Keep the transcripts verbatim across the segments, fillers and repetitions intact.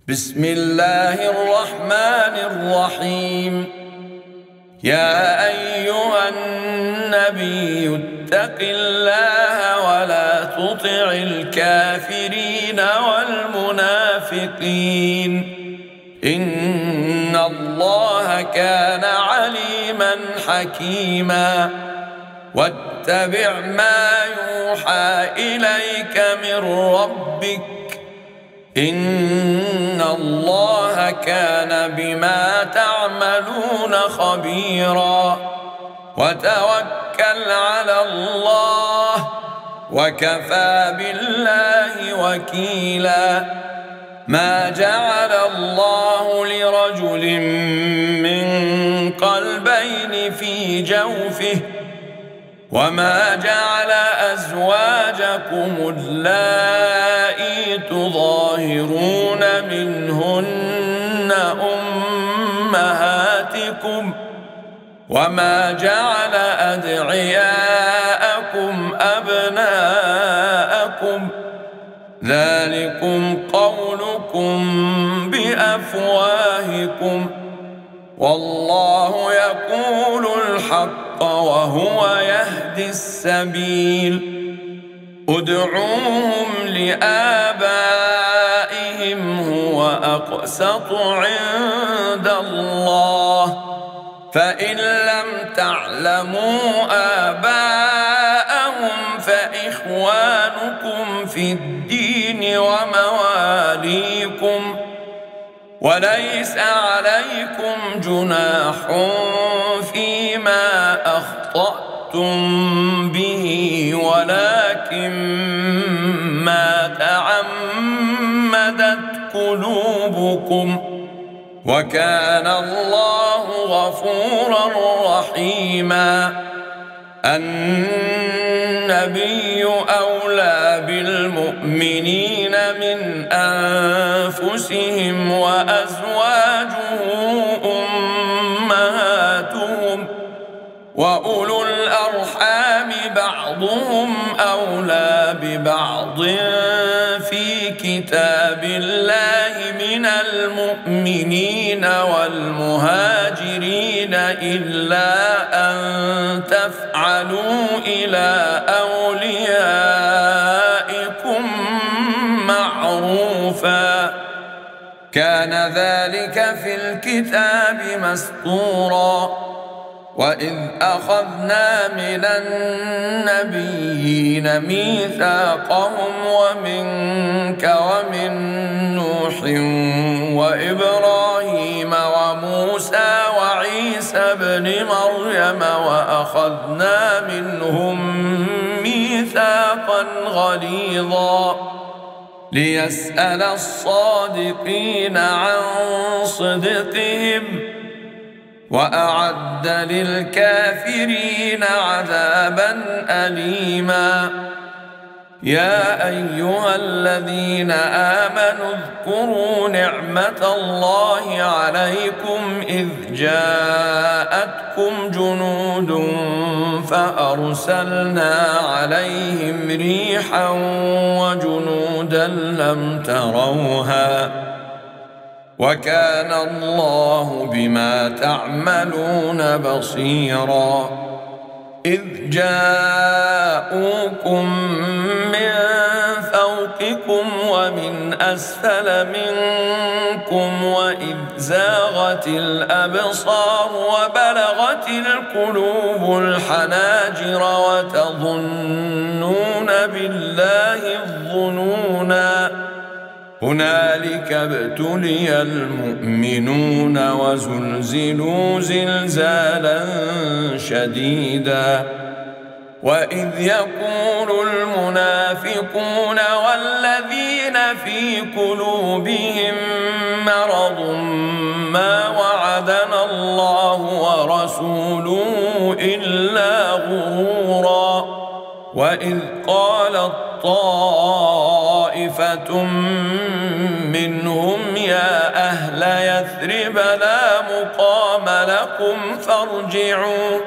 بسم الله الرحمن الرحيم. يا أيها النبي اتق الله ولا تطع الكافرين والمنافقين إن الله كان عليما حكيما. واتبع ما يوحى إليك من ربك إن الله كان بما تعملون خبيرا. وتوكل على الله وكفى بالله وكيلا. ما جعل الله لرجل من قلبين في جوفه وما جعل أزواجكم اللائي تظاهرون منهن أمهاتكم وما جعل أدعياءكم أبناءكم ذلكم قولكم بأفواهكم والله يقول الحق وهو يهدي السبيل. ادعوهم لآبائهم هو أقسط عند الله فإن لم تعلموا آباءهم فإخوانكم في الدين ومواليكم وليس عليكم جناح فيما أخطأتم به ولكن ما تعمدت قلوبكم وكان الله غفورا رحيما. النبي أولى بالمؤمنين من أنفسهم وأزواجه أمهاتهم وأولو الأرحام بعضهم أولى ببعض في كتاب الله من المؤمنين والمهاجرين إلا أن تفعلوا إلى أوليائكم معروفا كان ذلك في الكتاب مسطورا. وإذ أخذنا من النبيين ميثاقهم ومنك ومن نوح وإبراهيم وموسى وعيسى ابن مريم وأخذنا منهم ميثاقا غليظا ليسأل الصادقين عن صدقهم وأعد للكافرين عذابا أليما. يا أيها الذين آمنوا اذكروا نعمة الله عليكم إذ جاءتكم جنود فأرسلنا عليهم ريحا وجنودا لم تروها وكان الله بما تعملون بصيرا. إذ جاءوكم من فوقكم ومن أسفل منكم وإذ زاغت الأبصار وبلغت القلوب الحناجر وتظنون بالله الظنونا هنالك ابتلي المؤمنون وزلزلوا زلزالا شديدا. وإذ يقول المنافقون والذين في قلوبهم مرض ما وعدنا الله ورسوله إلا غرورا. وإذ قالت طائفة منهم يا أهل يثرب لا مقام لكم فارجعوا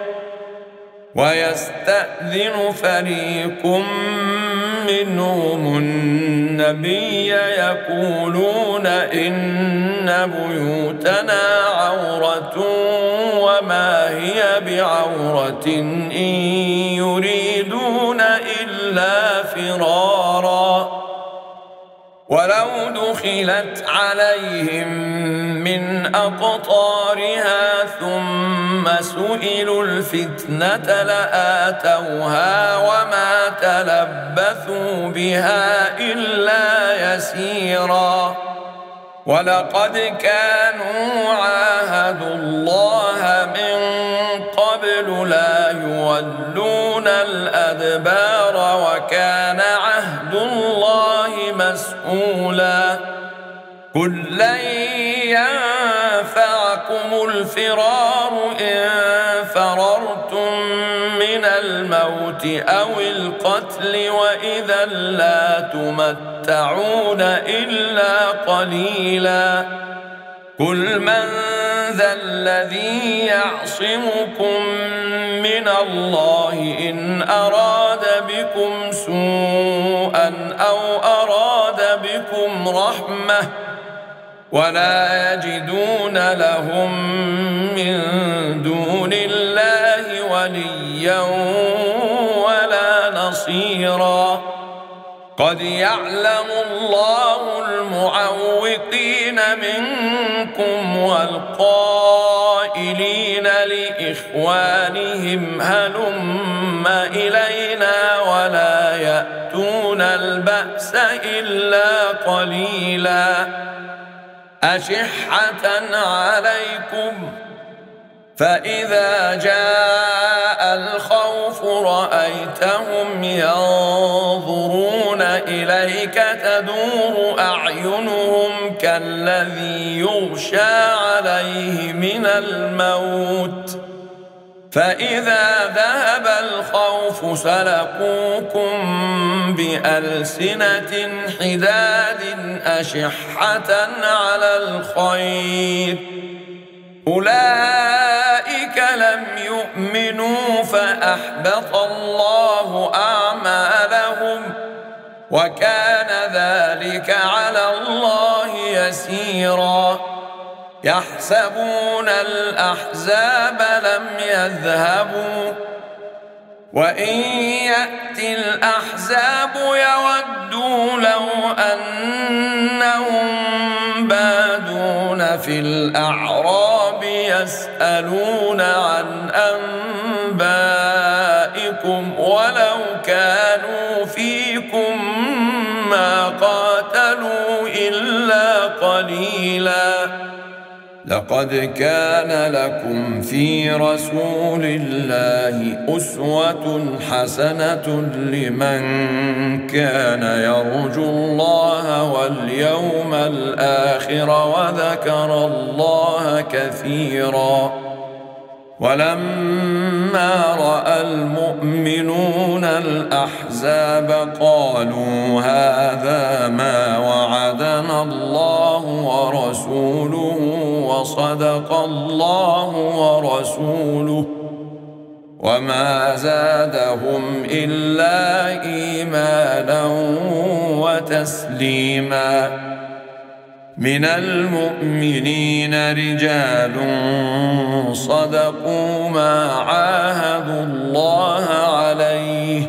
ويستأذن فريق منهم النبي يقولون إن بيوتنا عورة وما هي بعورة إن يريدون إلا فرارا ولو دخلت عليهم من أقطارها ثم سئلوا الفتنة لآتوها وما تلبثوا بها إلا يسيرا ولقد كانوا عاهدوا الله من قبل لا يولون الأدبار وكان عهد الله مسؤولا قل لن ينفعكم الفرار إن فررتم من الموت أو القتل وإذا لا تمتعون إلا قليلا قل من ذا الذي يعصمكم من الله إن أراد بكم سوءا أو أراد بكم رحمة ولا يجدون لهم من دون الله وليا ولا نصيرا قد يعلم الله المعوقين منكم والقائلين لإخوانهم هلم إلينا ولا يأتون البأس إلا قليلا أشحة عليكم فإذا جاء الخوف رأيتهم ينظرون إليك تدور أعينهم كالذي يغشى عليه من الموت فإذا ذهب الخوف سلقوكم بألسنة حداد أشحة على الخير أولئك لم يؤمنوا فأحبط الله أعمالهم وكان ذلك على الله يسيرا يحسبون الأحزاب لم يذهبوا وإن يأتي الأحزاب يودوا لو أنهم بادون في الأعراب يسألون عن أنبائكم ولو كانوا فيكم ما قاتلوا إلا قليلا لقد كان لكم في رسول الله أسوة حسنة لمن كان يرجو الله واليوم الآخر وذكر الله كثيرا ولما رأى المؤمنون الأحزاب قالوا هذا ما وعدنا الله ورسوله وصدق الله ورسوله وما زادهم إلا إيمانا وتسليما من المؤمنين رجال صدقوا ما عاهدوا الله عليه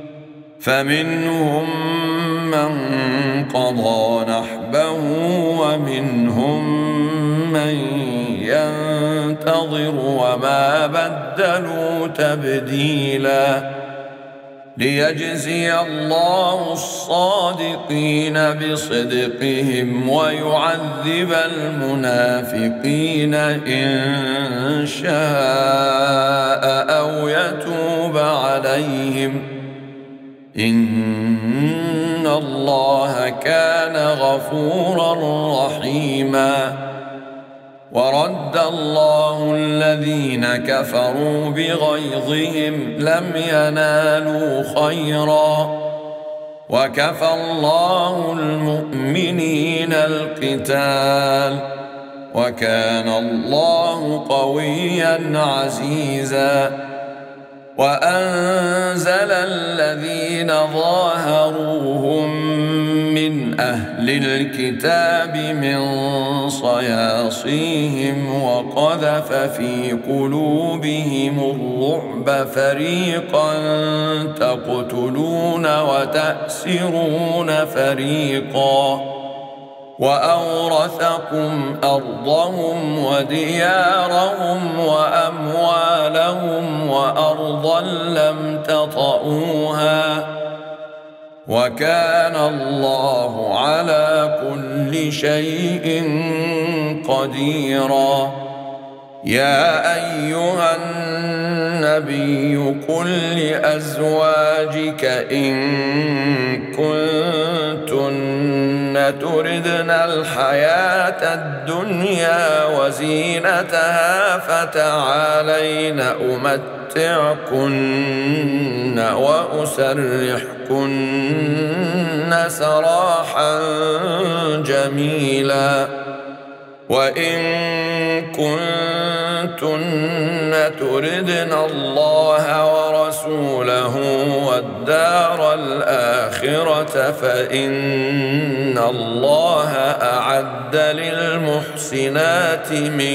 فمنهم من قضى نحبه ومنهم من ينتظر وما بدلوا تبديلا ليجزي الله الصادقين بصدقهم ويعذب المنافقين إن شاء أو يتوب عليهم إن الله كان غفورا رحيما ورد الله الذين كفروا بغيظهم لم ينالوا خيرا وكفى الله المؤمنين القتال وكان الله قويا عزيزا وأنزل الذين ظاهروهم من أهل الكتاب من صياصيهم وقذف في قلوبهم الرعب فريقا تقتلون وتأسرون فريقا وأورثكم أرضهم وديارهم وأموالهم وأرضا لم تطئوها وكان الله على كل شيء قديرا. يا أيها النبي قل لأزواجك إن كنتن تردن الحياة الدنيا وزينتها فتعالين أمتعكن وأسرحكن سراحا جميلا. وإن كنتن تردن الله ورسوله والدار الآخرة فإن الله أعد للمحسنات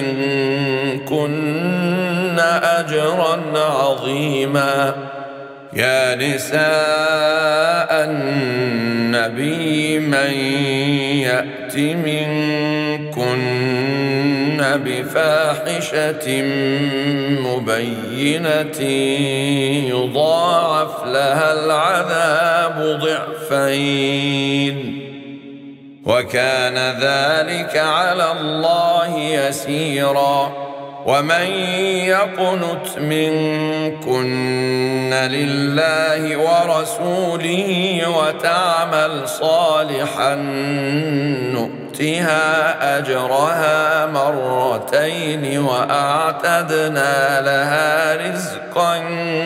منكن أجرا عظيما. يا نساء النبي من يأت منكن بفاحشة مبينة يضاعف لها العذاب ضعفين وكان ذلك على الله يسيرا. ومن يقنت منكن لله ورسوله وتعمل صالحا نؤتها أجرها مرتين وأعتدنا لها رزقا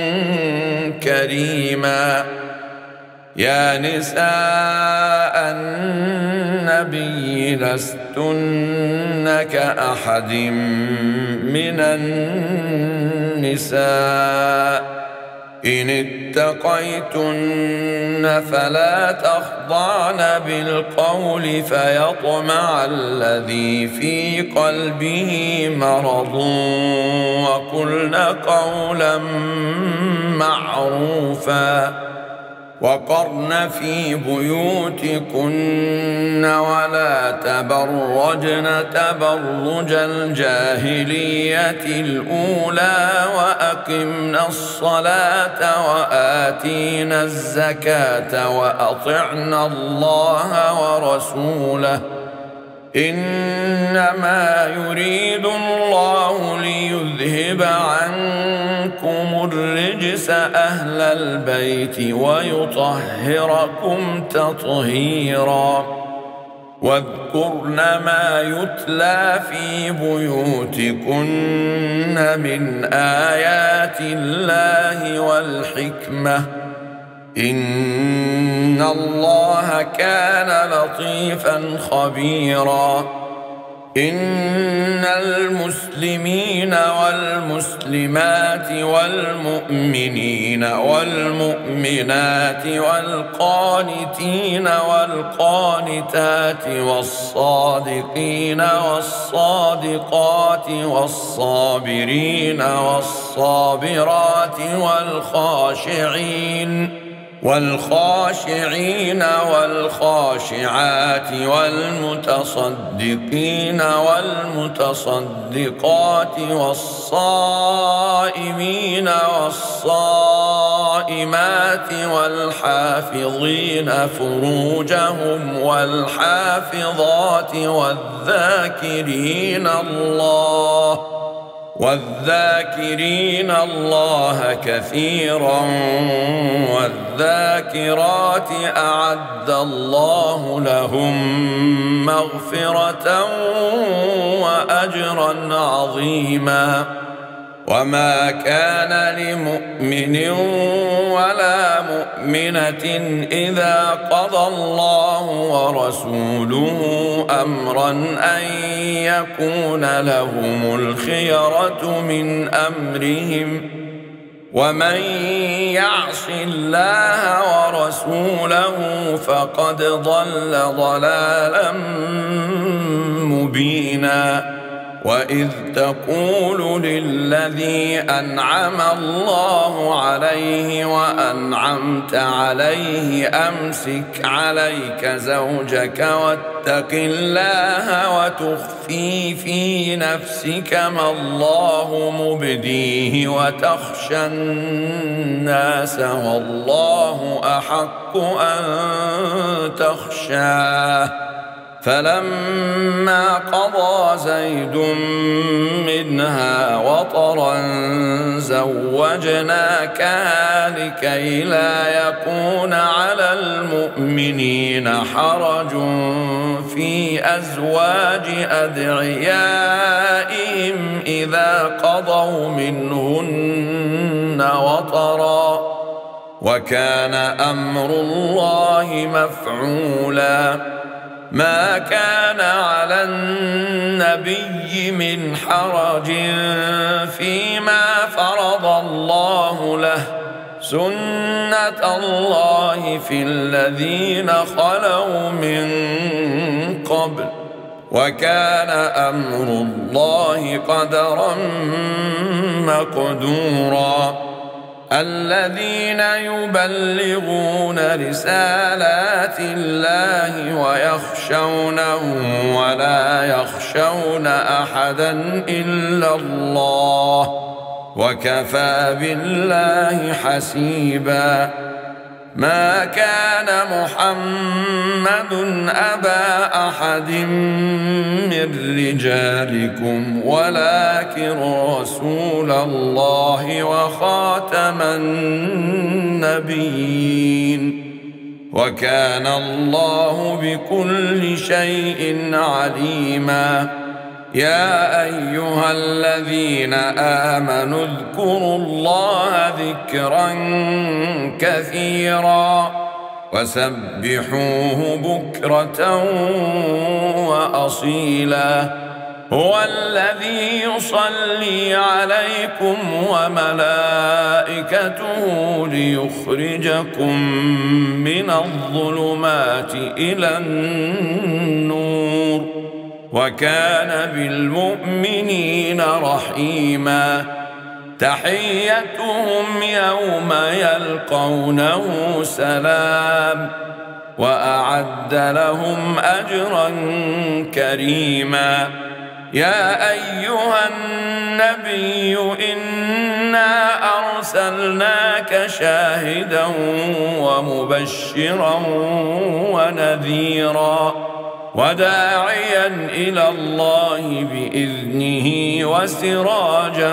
كريما. يا نساء النبي لستن كأحد من النساء إن اتقيتن فلا تخضعن بالقول فيطمع الذي في قلبه مرض وقلن قولا معروفا وقرن في بيوتكن ولا تبرجن تبرج الجاهلية الأولى وأقمنا الصلاة وآتينا الزكاة وأطعنا الله ورسوله إنما يريد الله ليذهب عنكم الرجس أهل البيت ويطهركم تطهيرا. واذكرن ما يتلى في بيوتكن من آيات الله والحكمة إن الله كان لطيفا خبيرا. إن المسلمين والمسلمات والمؤمنين والمؤمنات والقانتين والقانتات والصادقين والصادقات والصابرين والصابرات والخاشعين والخاشعين والخاشعات والمتصدقين والمتصدقات والصائمين والصائمات والحافظين فروجهم والحافظات والذاكرين الله والذاكرين الله كثيرا والذاكرات أعد الله لهم مغفرة وأجرا عظيما. وما كان لمؤمن ولا مؤمنة إذا قضى الله ورسوله أمرا أن يكون لهم الخيرة من أمرهم ومن يعص الله ورسوله فقد ضل ضلالا مبينا. وإذ تقول للذي أنعم الله عليه وأنعمت عليه أمسك عليك زوجك واتق الله وتخفي في نفسك ما الله مبديه وتخشى الناس والله أحق أن تخشاه. فلما قضى زيد منها وطرا زوجناكها لكي لا يكون على المؤمنين حرج في أزواج أدعيائهم إذا قضوا منهن وطرا، وكان أمر الله مفعولا. ما كان على النبي من حرج فيما فرض الله له، سنة الله في الذين خلوا من قبل، وكان أمر الله قدرا مقدورا. الذين يبلغون رسالات الله ويخشونه ولا يخشون أحدا إلا الله، وكفى بالله حسيبا. ما كان محمد أبا أحد من رجالكم ولكن رسول الله وخاتم النبيين، وكان الله بكل شيء عليما. يا أيها الذين آمنوا اذكروا الله ذكرا كثيرا وسبحوه بكرة وأصيلا. هو الذي يصلي عليكم وملائكته ليخرجكم من الظلمات إلى النور، وكان بالمؤمنين رحيما. تحيتهم يوم يلقونه سلام، وأعد لهم أجرا كريما. يا أيها النبي إنا أرسلناك شاهدا ومبشرا ونذيرا وداعيا إلى الله بإذنه وسراجا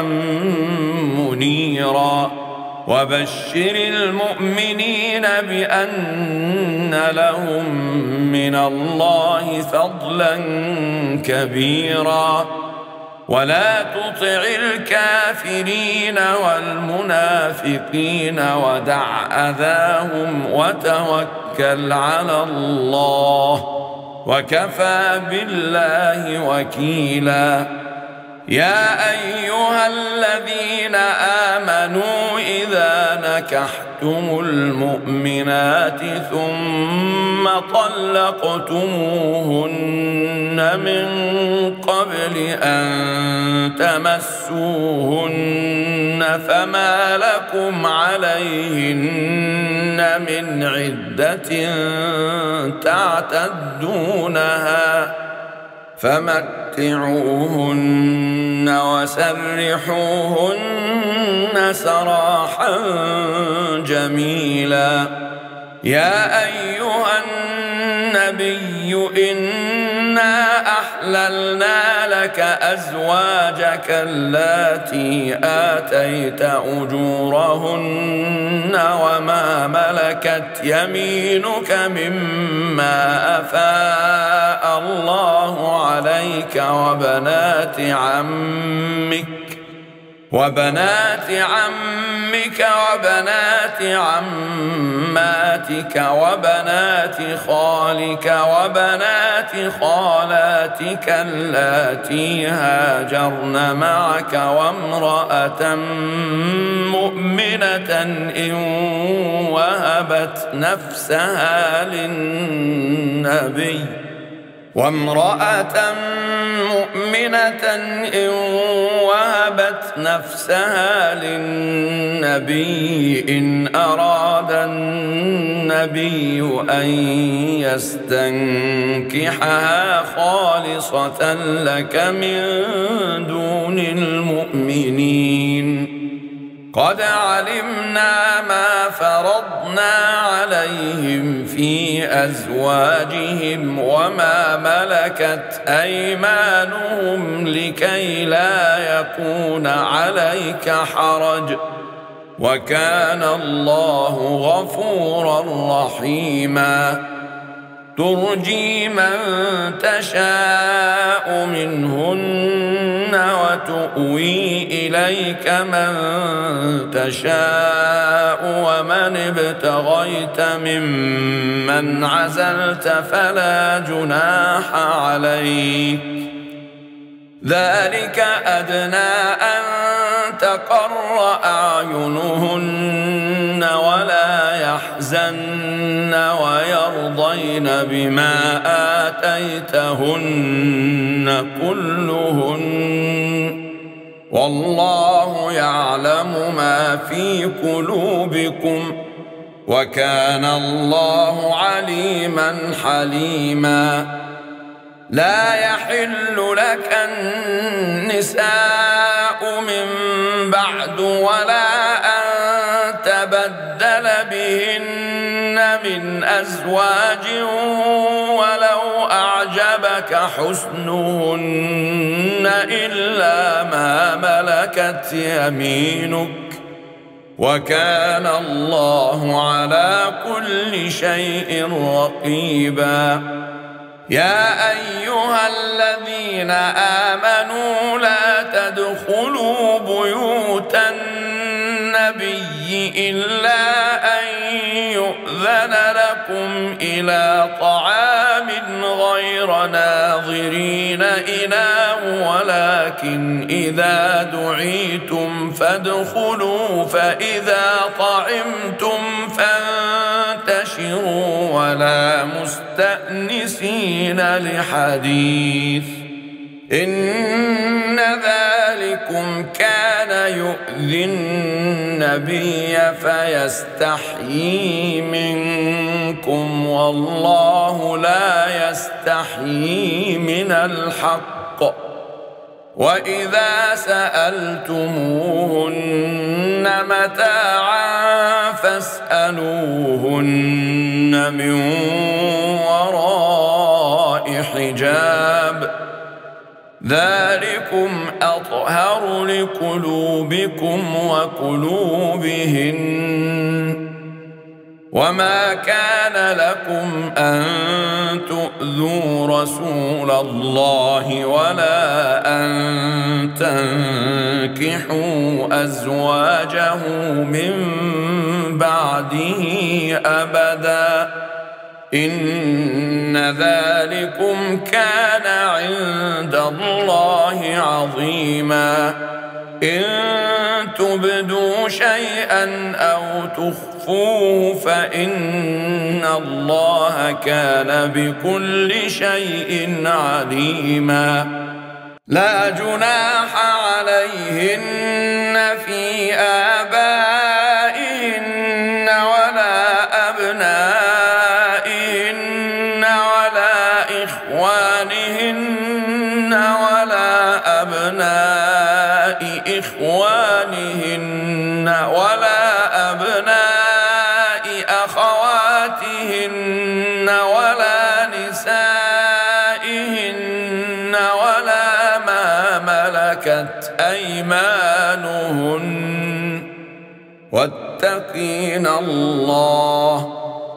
منيرا. وبشر المؤمنين بأن لهم من الله فضلا كبيرا. ولا تطع الكافرين والمنافقين ودع أذاهم وتوكل على الله، وكفى بالله وكيلا. يا أيها الذين آمنوا إذا نكحتم المؤمنات ثم طلقتموهن من قبل أن تمسوهن فما لكم عليهن من عدة تعتدونها فمتعوهن وسرحوهن سراحا جميلا. يا أيها النبي إنا أحللنا لك أزواجك اللاتي آتيت أجورهن وما ملكت يمينك مما أفاء الله عليك وبنات عمك وبنات عمك وبنات عماتك وبنات خالك وبنات خالاتك اللاتي هاجرن معك وامرأة مؤمنة إن وهبت نفسها للنبي وامرأة مؤمنة إن وهبت نفسها للنبي إن أراد النبي أن يستنكحها خالصة لك من دون المؤمنين قد علمنا ما فرضنا عليهم في أزواجهم وما ملكت أيمانهم لكي لا يكون عليك حرج وكان الله غفورا رحيما ترجي من تشاء منهن وتؤوي إليك من تشاء ومن ابتغيت ممن عزلت فلا جناح عليك ذلك أدنى أن تقر أعينهن ولا يحزن ويرضين بما آتيتهن كلهن والله يعلم ما في قلوبكم وكان الله عليما حليما لا يحل لك النساء من بعد ولا أن تبدل بهن من أزواج ولو أعجبك حسنهن إلا ما ملكت يمينك وكان الله على كل شيء رقيبا يا أيها الذين آمنوا لا تدخلوا بيوت النبي إلا أن يؤذن لكم إلى طعام غير ناظرين إناه ولكن إذا دعيتم فادخلوا فإذا طعمتم فانتشروا ولا مستأنسين لحديث إن ذلكم كان يؤذي النبي فيستحيي منكم والله لا يستحيي من الحق وإذا سألتموهن متاعا فاسألوهن من وراء حجاب ذلكم أطهر لقلوبكم وقلوبهن وما كان لكم أن تؤذوا رسول الله ولا أن تنكحوا أزواجه من بعده أبدا إن ذلكم كان عند الله عظيما إن تبدوا شيئا أو تخفوه فإن الله كان بكل شيء عليما لا جناح عليهن في آبائهن ولا أبنائهن ولا إخوانهن ولا أبناء إخوانهن ولا أبناء أخواتهن ولا نسائهن ولا ما ملكت أيمانهن واتقين الله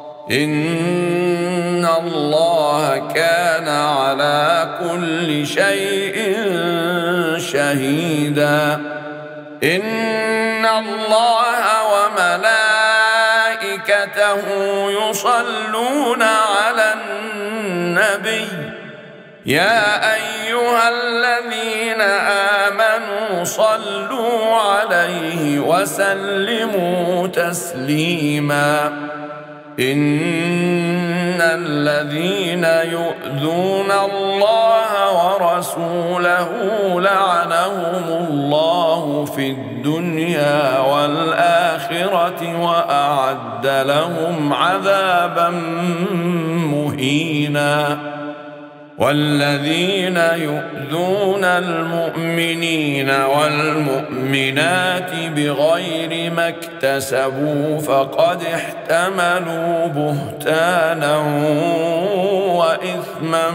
إن الله كان على كل شيء شهيدا إن الله وملائكته يصلون على النبي يا أيها الذين آمنوا صلوا عليه وسلموا تسليما إن الذين يؤذون الله ورسوله لعنهم الله في الدنيا والآخرة وأعد لهم عذابا مهينا والذين يؤذون المؤمنين والمؤمنات بغير ما اكتسبوا فقد احتملوا بهتانا وإثما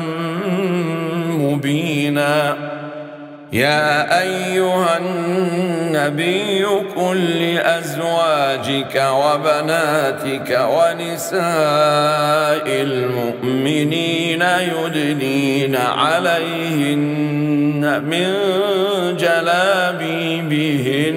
مبينا يا أيها النبي قل لأزواجك وبناتك ونساء المؤمنين يدنين عليهن من جلابيبهن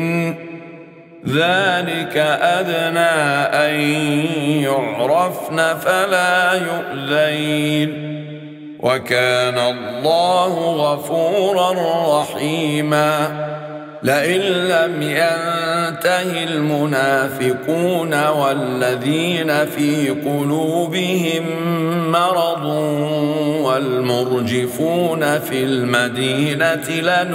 ذلك أدنى أن يعرفن فلا يؤذين وكان الله غفورا رحيما لئن لم ينته المنافقون والذين في قلوبهم مرض والمرجفون في المدينة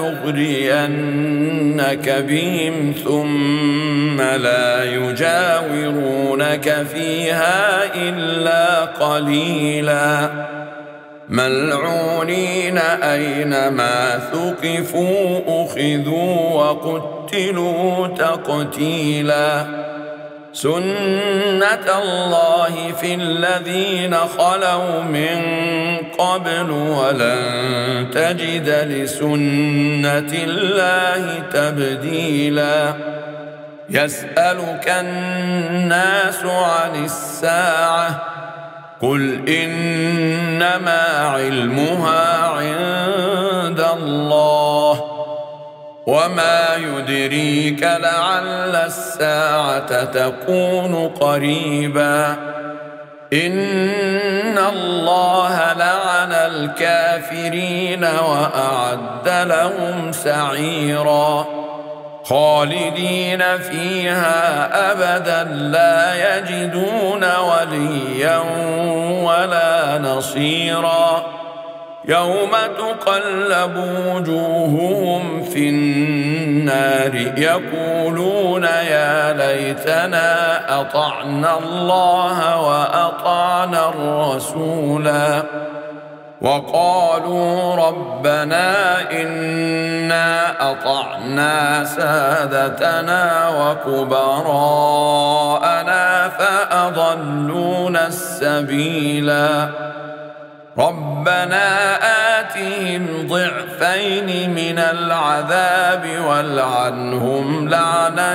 لنغرينك بهم ثم لا يجاورونك فيها إلا قليلا ملعونين أينما ثقفوا أخذوا وقتلوا تقتيلا سنة الله في الذين خلوا من قبل ولن تجد لسنة الله تبديلا يسألك الناس عن الساعة قل إنما علمها عند الله وما يدريك لعل الساعة تكون قريبا إن الله لعن الكافرين وأعد لهم سعيرا خالدين فيها أبدا لا يجدون وليا ولا نصيرا يوم تقلب وجوههم في النار يقولون يا ليتنا أطعنا الله وأطعنا الرسولا وقالوا ربنا إنا أطعنا سادتنا وكبراءنا فأضلونا السبيلا ربنا آتهم ضعفين من العذاب والعنهم لعنا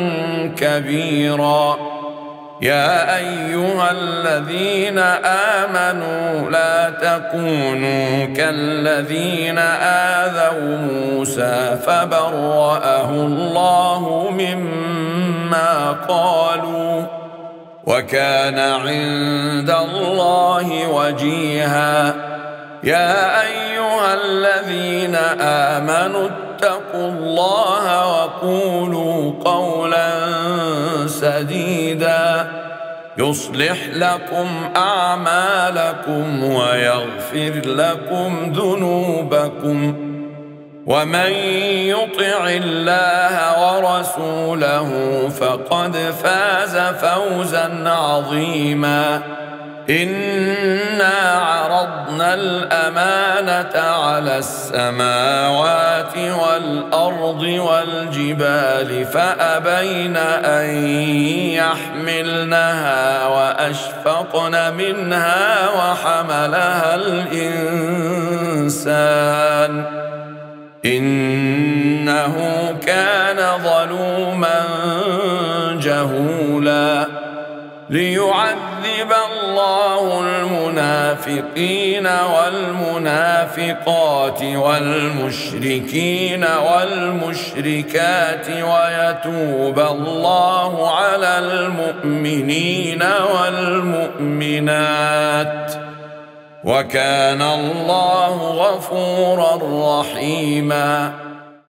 كبيرا يا أيها الذين آمنوا لا تكونوا كالذين آذوا موسى فبرأه الله مما قالوا وكان عند الله وجيها يا أيها الذين آمنوا اتقوا الله وقولوا قولا سديدا يصلح لكم أعمالكم ويغفر لكم ذنوبكم ومن يطع الله ورسوله فقد فاز فوزا عظيما إنا عرضنا الأمانة على السماوات والأرض والجبال فأبين أن يحملنها وأشفقن منها وحملها الإنسان إنه كان ظلوما جهولا ليعذب الله المنافقين والمنافقات والمشركين والمشركات ويتوب الله على المؤمنين والمؤمنات وكان الله غفورا رحيما